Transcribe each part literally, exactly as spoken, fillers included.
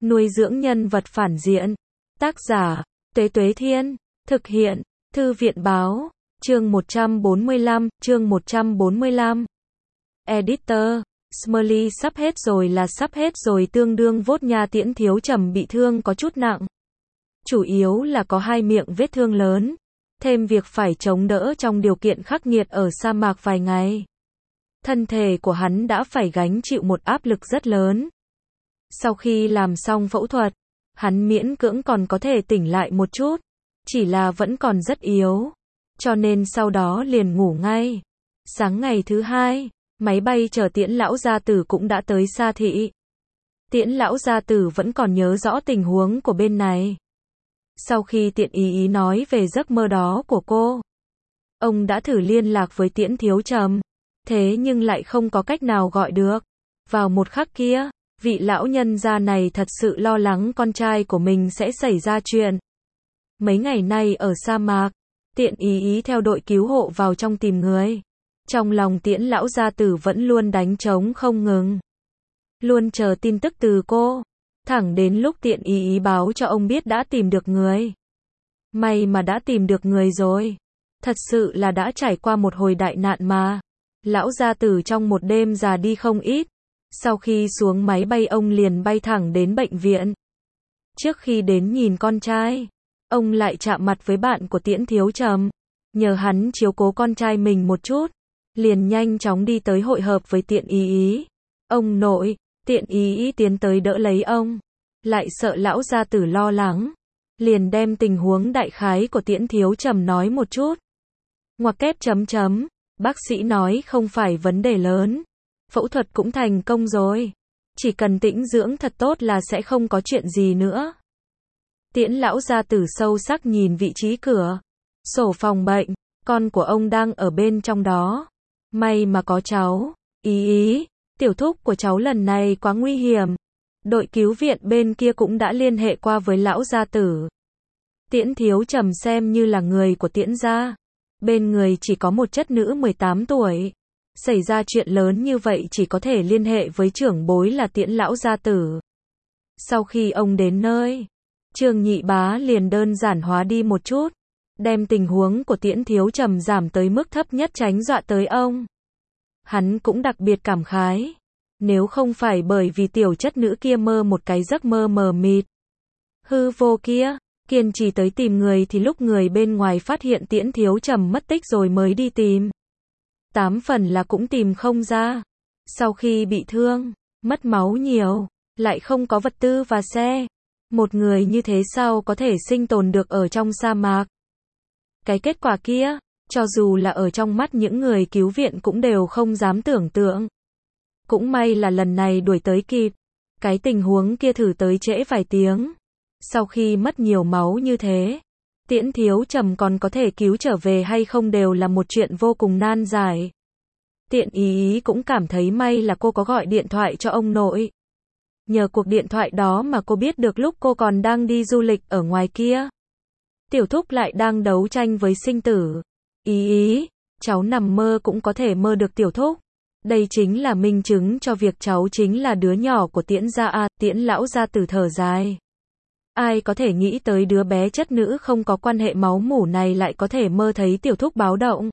Nuôi dưỡng nhân vật phản diện. Tác giả, Tuế Tuế Thiên. Thực hiện, Thư viện Báo. Chương một trăm bốn mươi lăm, chương một trăm bốn mươi lăm. Editor, Smurly sắp hết rồi là sắp hết rồi tương đương vốt nha Tiễn Thiếu Trầm bị thương có chút nặng. Chủ yếu là có hai miệng vết thương lớn. Thêm việc phải chống đỡ trong điều kiện khắc nghiệt ở sa mạc vài ngày. Thân thể của hắn đã phải gánh chịu một áp lực rất lớn. Sau khi làm xong phẫu thuật, hắn miễn cưỡng còn có thể tỉnh lại một chút. Chỉ là vẫn còn rất yếu. Cho nên sau đó liền ngủ ngay. Sáng ngày thứ hai, máy bay chở Tiễn lão gia tử cũng đã tới Sa Thị. Tiễn lão gia tử vẫn còn nhớ rõ tình huống của bên này. Sau khi Tiện Ý Ý nói về giấc mơ đó của cô, ông đã thử liên lạc với Tiễn Thiếu Trầm, thế nhưng lại không có cách nào gọi được. Vào một khắc kia, vị lão nhân gia này thật sự lo lắng con trai của mình sẽ xảy ra chuyện. Mấy ngày nay ở sa mạc, Tiện Ý Ý theo đội cứu hộ vào trong tìm người. Trong lòng Tiễn lão gia tử vẫn luôn đánh trống không ngừng. Luôn chờ tin tức từ cô. Thẳng đến lúc Tiện Ý Ý báo cho ông biết đã tìm được người. May mà đã tìm được người rồi. Thật sự là đã trải qua một hồi đại nạn mà. Lão gia tử trong một đêm già đi không ít. Sau khi xuống máy bay ông liền bay thẳng đến bệnh viện. Trước khi đến nhìn con trai, ông lại chạm mặt với bạn của Tiễn Thiếu Trầm. Nhờ hắn chiếu cố con trai mình một chút. Liền nhanh chóng đi tới hội hợp với Tiện Ý Ý. Ông nội, Tiện Ý Ý tiến tới đỡ lấy ông. Lại sợ lão gia tử lo lắng. Liền đem tình huống đại khái của Tiễn Thiếu Trầm nói một chút. Ngoặc kép chấm chấm. Bác sĩ nói không phải vấn đề lớn. Phẫu thuật cũng thành công rồi. Chỉ cần tĩnh dưỡng thật tốt là sẽ không có chuyện gì nữa. Tiễn lão gia tử sâu sắc nhìn vị trí cửa. Sổ phòng bệnh. Con của ông đang ở bên trong đó. May mà có cháu. Ý ý. Tiểu thúc của cháu lần này quá nguy hiểm. Đội cứu viện bên kia cũng đã liên hệ qua với lão gia tử. Tiễn Thiếu Trầm xem như là người của Tiễn gia. Bên người chỉ có một chất nữ mười tám tuổi. Xảy ra chuyện lớn như vậy chỉ có thể liên hệ với trưởng bối là Tiễn lão gia tử. Sau khi ông đến nơi, Trương Nhị Bá liền đơn giản hóa đi một chút. Đem tình huống của Tiễn Thiếu Trầm giảm tới mức thấp nhất tránh dọa tới ông. Hắn cũng đặc biệt cảm khái. Nếu không phải bởi vì tiểu chất nữ kia mơ một cái giấc mơ mờ mịt, hư vô kia, kiên trì tới tìm người thì lúc người bên ngoài phát hiện Tiễn Thiếu Trầm mất tích rồi mới đi tìm. Tám phần là cũng tìm không ra. Sau khi bị thương, mất máu nhiều, lại không có vật tư và xe. Một người như thế sao có thể sinh tồn được ở trong sa mạc? Cái kết quả kia, cho dù là ở trong mắt những người cứu viện cũng đều không dám tưởng tượng. Cũng may là lần này đuổi tới kịp. Cái tình huống kia thử tới trễ vài tiếng. Sau khi mất nhiều máu như thế, Tiễn Thiếu Trầm còn có thể cứu trở về hay không đều là một chuyện vô cùng nan giải. Tiện Ý Ý cũng cảm thấy may là cô có gọi điện thoại cho ông nội. Nhờ cuộc điện thoại đó mà cô biết được lúc cô còn đang đi du lịch ở ngoài kia. Tiểu thúc lại đang đấu tranh với sinh tử. Ý ý, cháu nằm mơ cũng có thể mơ được tiểu thúc. Đây chính là minh chứng cho việc cháu chính là đứa nhỏ của Tiễn gia a. Tiễn lão gia tử thở dài. Ai có thể nghĩ tới đứa bé chất nữ không có quan hệ máu mủ này lại có thể mơ thấy tiểu thúc báo động.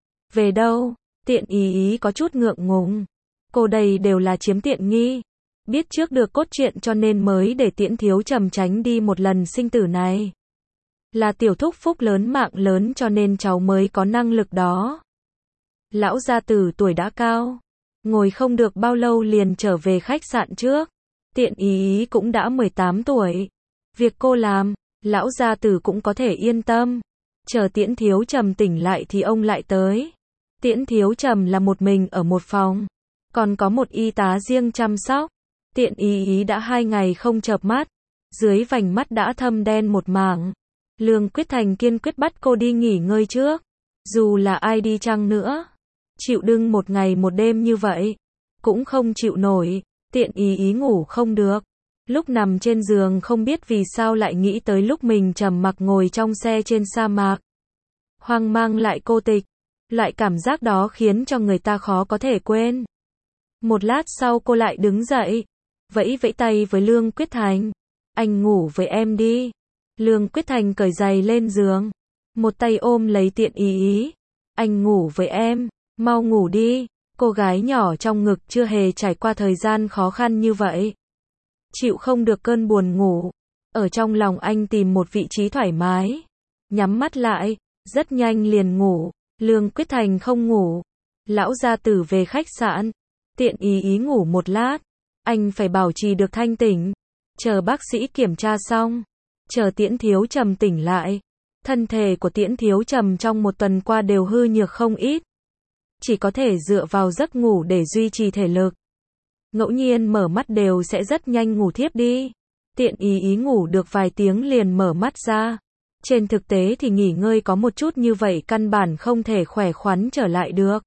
Về đâu? Tiện Ý Ý có chút ngượng ngùng. Cô đây đều là chiếm tiện nghi. Biết trước được cốt truyện cho nên mới để Tiễn Thiếu Trầm tránh đi một lần sinh tử này. Là tiểu thúc phúc lớn mạng lớn cho nên cháu mới có năng lực đó. Lão gia tử tuổi đã cao. Ngồi không được bao lâu liền trở về khách sạn trước. Tiện Ý Ý cũng đã mười tám tuổi. Việc cô làm, lão gia tử cũng có thể yên tâm. Chờ Tiễn Thiếu Trầm tỉnh lại thì ông lại tới. Tiễn Thiếu Trầm là một mình ở một phòng. Còn có một y tá riêng chăm sóc. Tiện Ý Ý đã hai ngày không chợp mắt. Dưới vành mắt đã thâm đen một mảng. Lương Quyết Thành kiên quyết bắt cô đi nghỉ ngơi trước. Dù là ai đi chăng nữa. Chịu đựng một ngày một đêm như vậy. Cũng không chịu nổi. Tiện Ý Ý ngủ không được. Lúc nằm trên giường không biết vì sao lại nghĩ tới lúc mình trầm mặc ngồi trong xe trên sa mạc. Hoang mang lại cô tịch. Loại cảm giác đó khiến cho người ta khó có thể quên. Một lát sau cô lại đứng dậy. Vẫy vẫy tay với Lương Quyết Thành. anh ngủ với em đi. Lương Quyết Thành cởi giày lên giường, một tay ôm lấy Tiện Ý Ý. Anh ngủ với em, mau ngủ đi. Cô gái nhỏ trong ngực chưa hề trải qua thời gian khó khăn như vậy. Chịu không được cơn buồn ngủ. Ở trong lòng anh tìm một vị trí thoải mái. Nhắm mắt lại, rất nhanh liền ngủ. Lương Quyết Thành không ngủ. Lão gia tử về khách sạn. Tiện Ý Ý ngủ một lát. Anh phải bảo trì được thanh tỉnh. Chờ bác sĩ kiểm tra xong. Chờ Tiễn Thiếu Trầm tỉnh lại. Thân thể của Tiễn Thiếu Trầm trong một tuần qua đều hư nhược không ít. Chỉ có thể dựa vào giấc ngủ để duy trì thể lực. Ngẫu nhiên mở mắt đều sẽ rất nhanh ngủ thiếp đi. Tiện Ý Ý ngủ được vài tiếng liền mở mắt ra. Trên thực tế thì nghỉ ngơi có một chút như vậy căn bản không thể khỏe khoắn trở lại được.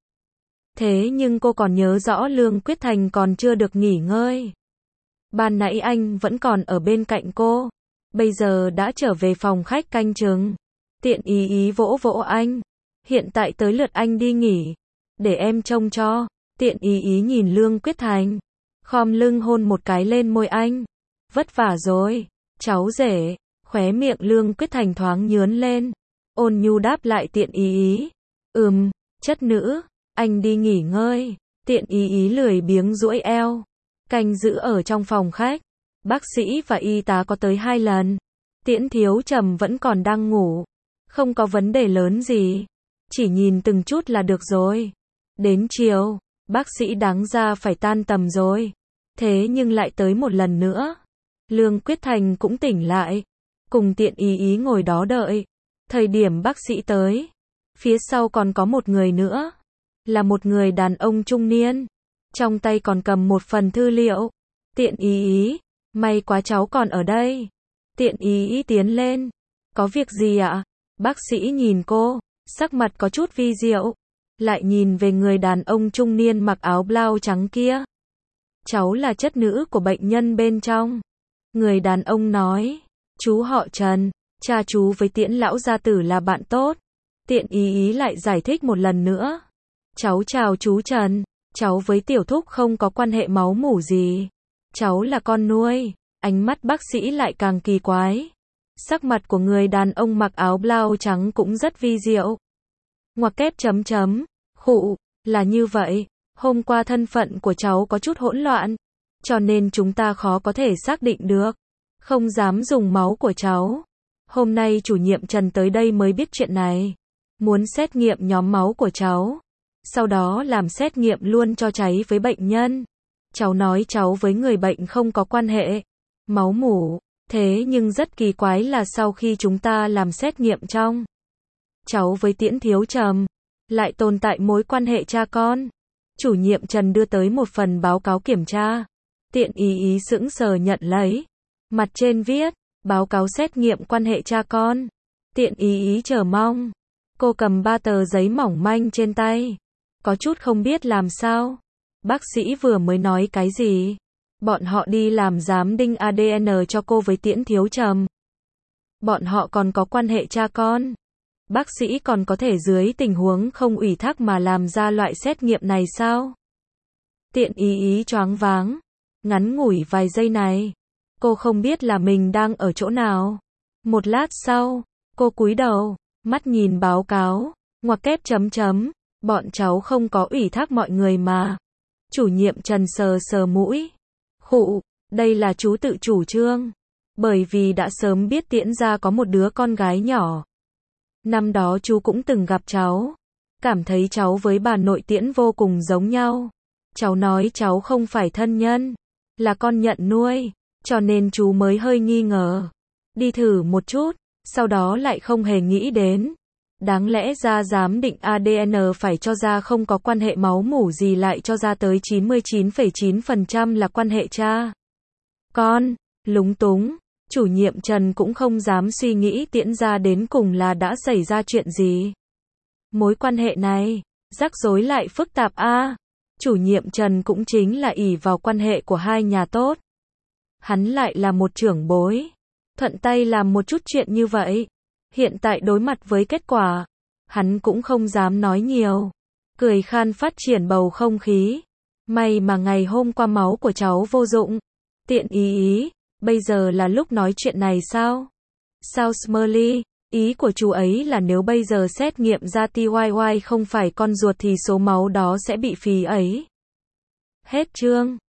Thế nhưng cô còn nhớ rõ Lương Quyết Thành còn chưa được nghỉ ngơi. Ban nãy anh vẫn còn ở bên cạnh cô. Bây giờ đã trở về phòng khách canh chừng. Tiện Ý Ý vỗ vỗ anh. Hiện tại tới lượt anh đi nghỉ. Để em trông cho. Tiện Ý Ý nhìn Lương Quyết Thành. Khom lưng hôn một cái lên môi anh. Vất vả rồi, cháu rể. Khóe miệng Lương Quyết Thành thoáng nhướn lên. Ôn nhu đáp lại Tiện Ý Ý. Ừm, chất nữ, anh đi nghỉ ngơi. Tiện Ý Ý lười biếng duỗi eo. Canh giữ ở trong phòng khách. Bác sĩ và y tá có tới hai lần. Tiễn Thiếu Trầm vẫn còn đang ngủ. Không có vấn đề lớn gì. Chỉ nhìn từng chút là được rồi. Đến chiều, bác sĩ đáng ra phải tan tầm rồi. Thế nhưng lại tới một lần nữa. Lương Quyết Thành cũng tỉnh lại. Cùng Tiện Ý Ý ngồi đó đợi. Thời điểm bác sĩ tới. Phía sau còn có một người nữa. Là một người đàn ông trung niên. Trong tay còn cầm một phần thư liệu. Tiện Ý Ý, may quá cháu còn ở đây. Tiện Ý Ý tiến lên. Có việc gì ạ? Bác sĩ nhìn cô, sắc mặt có chút vi diệu. Lại nhìn về người đàn ông trung niên mặc áo blau trắng kia. Cháu là chất nữ của bệnh nhân bên trong. Người đàn ông nói, chú họ Trần, cha chú với Tiễn lão gia tử là bạn tốt. Tiện Ý Ý lại giải thích một lần nữa. Cháu chào chú Trần, cháu với tiểu thúc không có quan hệ máu mủ gì. Cháu là con nuôi. Ánh mắt bác sĩ lại càng kỳ quái. Sắc mặt của người đàn ông mặc áo blau trắng cũng rất vi diệu. Ngoặc kép chấm chấm, khụ, là như vậy. Hôm qua thân phận của cháu có chút hỗn loạn. Cho nên chúng ta khó có thể xác định được. Không dám dùng máu của cháu. Hôm nay chủ nhiệm Trần tới đây mới biết chuyện này. Muốn xét nghiệm nhóm máu của cháu. Sau đó làm xét nghiệm luôn cho cháy với bệnh nhân. Cháu nói cháu với người bệnh không có quan hệ. Máu mủ. Thế nhưng rất kỳ quái là sau khi chúng ta làm xét nghiệm trong. Cháu với Tiễn Thiếu Trầm. Lại tồn tại mối quan hệ cha con. Chủ nhiệm Trần đưa tới một phần báo cáo kiểm tra. Tiện Ý Ý sững sờ nhận lấy. Mặt trên viết, báo cáo xét nghiệm quan hệ cha con. Tiện Ý Ý chờ mong. Cô cầm ba tờ giấy mỏng manh trên tay. Có chút không biết làm sao. Bác sĩ vừa mới nói cái gì? Bọn họ đi làm giám đinh a đê en cho cô với Tiễn Thiếu Trầm. Bọn họ còn có quan hệ cha con. Bác sĩ còn có thể dưới tình huống không ủy thác mà làm ra loại xét nghiệm này sao? Tiện Ý Ý choáng váng. Ngắn ngủi vài giây này. Cô không biết là mình đang ở chỗ nào. Một lát sau, cô cúi đầu, mắt nhìn báo cáo, ngoặc kép chấm chấm. Bọn cháu không có ủy thác mọi người mà. Chủ nhiệm Trần sờ sờ mũi. Khụ, đây là chú tự chủ trương. Bởi vì đã sớm biết Tiễn gia có một đứa con gái nhỏ. Năm đó chú cũng từng gặp cháu. Cảm thấy cháu với bà nội Tiễn vô cùng giống nhau. Cháu nói cháu không phải thân nhân. Là con nhận nuôi. Cho nên chú mới hơi nghi ngờ. Đi thử một chút. Sau đó lại không hề nghĩ đến. Đáng lẽ ra giám định a đê en phải cho ra không có quan hệ máu mủ gì lại cho ra tới chín mươi chín phẩy chín phần trăm là quan hệ cha con. Lúng túng. Chủ nhiệm Trần cũng không dám suy nghĩ Tiễn gia đến cùng là đã xảy ra chuyện gì. Mối quan hệ này, rắc rối lại phức tạp a. À. Chủ nhiệm Trần cũng chính là ỷ vào quan hệ của hai nhà tốt. Hắn lại là một trưởng bối. Thuận tay làm một chút chuyện như vậy. Hiện tại đối mặt với kết quả, hắn cũng không dám nói nhiều. Cười khan phát triển bầu không khí. May mà ngày hôm qua máu của cháu vô dụng. Tiện Ý Ý, Bây giờ là lúc nói chuyện này sao? Sao Smurly? Ý của chú ấy là nếu bây giờ xét nghiệm ra T Y Y không phải con ruột thì số máu đó sẽ bị phí ấy. Hết chương.